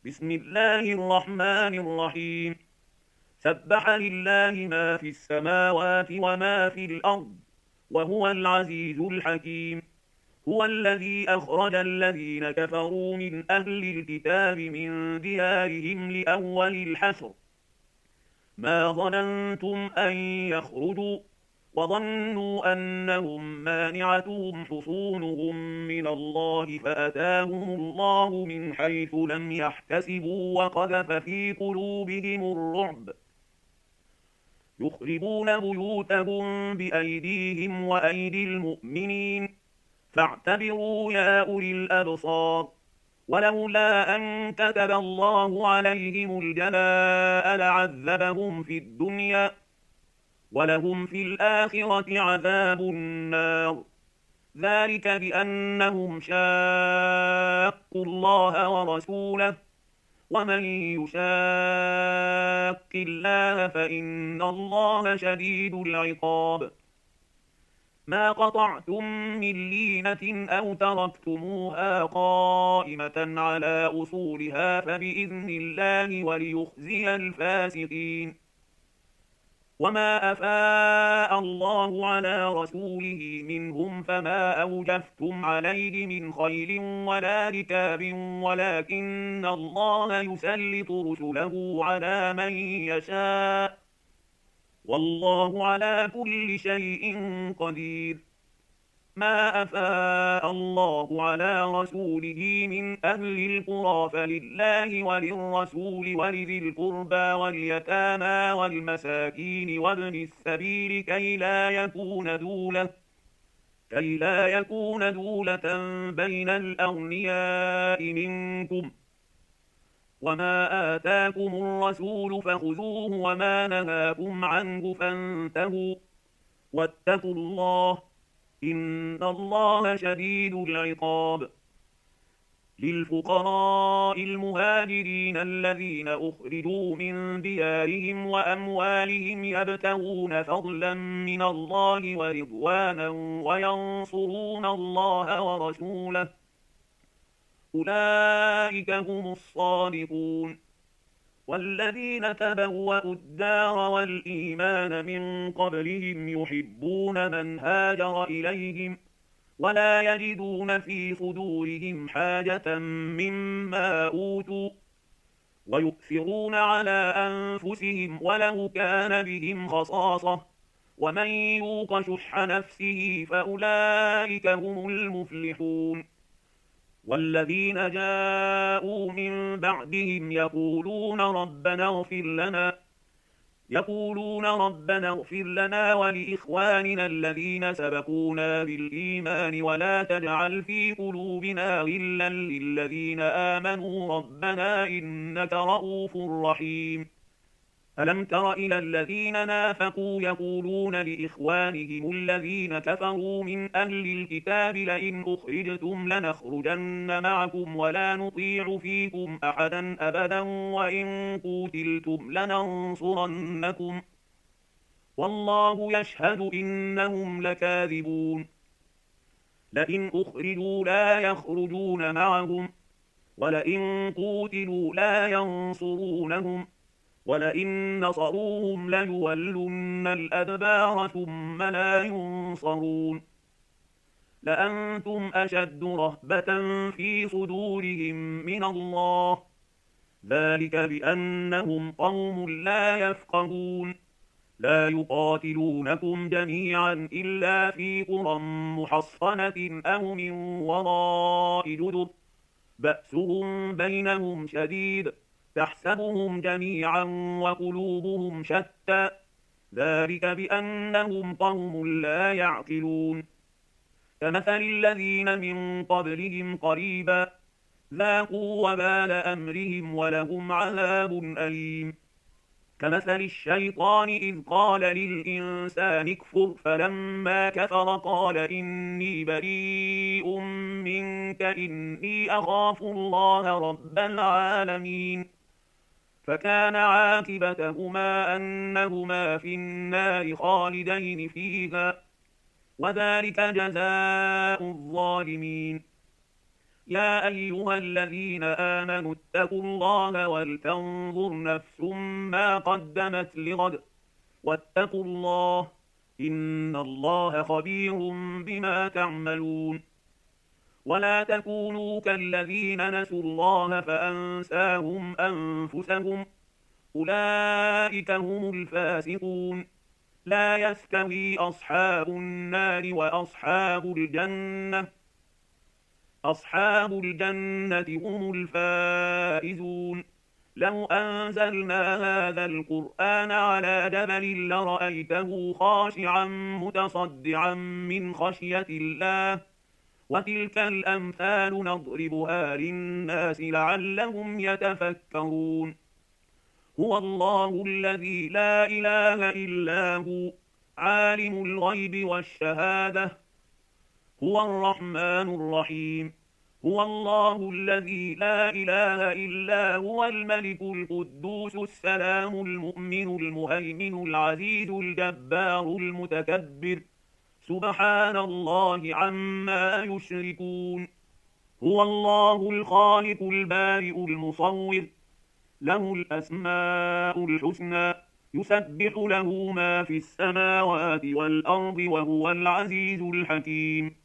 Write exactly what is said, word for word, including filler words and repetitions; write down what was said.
بسم الله الرحمن الرحيم. سبح لله ما في السماوات وما في الأرض، وهو العزيز الحكيم. هو الذي أخرج الذين كفروا من أهل الكتاب من ديارهم لأول الحشر، ما ظننتم أن يخرجوا، وظنوا أنهم مانعتهم حصونهم من الله فأتاهم الله من حيث لم يحتسبوا وقذف في قلوبهم الرعب، يخربون بيوتهم بأيديهم وأيدي المؤمنين، فاعتبروا يا أولي الأبصار. ولولا أن كتب الله عليهم الجلاء لعذبهم في الدنيا، ولهم في الآخرة عذاب النار، ذلك بأنهم شاقوا الله ورسوله، ومن يشاق الله فإن الله شديد العقاب. ما قطعتم من لينة أو تركتموها قائمة على أصولها فبإذن الله وليخزي الفاسقين. وما أفاء الله على رسوله منهم فما أوجفتم عليه من خيل ولا ركاب، ولكن الله يسلط رسله على من يشاء، والله على كل شيء قدير. ما أفاء الله على رسوله من أهل القرى فلله وللرسول ولذي القربى واليتامى والمساكين وابن السبيل كي لا يكون دولة كي لا يكون دولة بين الأغنياء منكم. وما آتاكم الرسول فخذوه وما نهاكم عنه فانتهوا، واتقوا الله إن الله شديد العقاب. للفقراء المهاجرين الذين أخرجوا من ديارهم وأموالهم يبتغون فضلا من الله ورضوانا وينصرون الله ورسوله، أولئك هم الصادقون. والذين تبوأوا الدار والإيمان من قبلهم يحبون من هاجر إليهم، ولا يجدون في صدورهم حاجة مما أوتوا، ويؤثرون على أنفسهم ولو كان بهم خصاصة، ومن يوق شح نفسه فأولئك هم المفلحون. والذين جاءوا من بعدهم يقولون ربنا اغفر لنا يقولون ربنا اغفر لنا ولإخواننا الذين سبقونا بالإيمان ولا تجعل في قلوبنا غلا للذين آمنوا ربنا إنك رؤوف رحيم. ألم تر إلى الذين نافقوا يقولون لإخوانهم الذين كفروا من أهل الكتاب لئن أخرجتم لنخرجن معكم ولا نطيع فيكم أحدا أبدا وإن قوتلتم لننصرنكم والله يشهد إنهم لكاذبون. لئن أخرجوا لا يخرجون معهم ولئن قوتلوا لا ينصرونهم ولئن نصروهم ليولن الأدبار ثم لا ينصرون. لأنتم أشد رهبة في صدورهم من الله، ذلك بأنهم قوم لا يفقهون. لا يقاتلونكم جميعا إلا في قرى محصنة أو من وراء جدر، بأسهم بينهم شديد، تحسبهم جميعا وقلوبهم شتى، ذلك بأنهم قوم لا يعقلون. كمثل الذين من قبلهم قريبا ذاقوا وبال أمرهم ولهم عذاب أليم. كمثل الشيطان إذ قال للإنسان اكفر فلما كفر قال إني بريء منك إني أخاف الله رب العالمين، فكان عاقبتهما أنهما في النار خالدين فيها، وذلك جزاء الظالمين. يا أيها الذين آمنوا اتقوا الله ولتنظر نفس ما قدمت لغد واتقوا الله إن الله خبير بما تعملون. ولا تكونوا كالذين نسوا الله فأنساهم أنفسهم أولئك هم الفاسقون. لا يستوي أصحاب النار وأصحاب الجنة أصحاب الجنة هم الفائزون. لو أنزلنا هذا القرآن على جبل لرأيته خاشعا متصدعا من خشية الله وتلك الأمثال نضربها للناس لعلهم يتفكرون. هو الله الذي لا إله إلا هو عالم الغيب والشهادة هو الرحمن الرحيم. هو الله الذي لا إله إلا هو الملك القدوس السلام المؤمن المهيمن العزيز الجبار المتكبر سبحان الله عما يشركون. هو الله الخالق البارئ المصور له الأسماء الحسنى يسبح له ما في السماوات والأرض وهو العزيز الحكيم.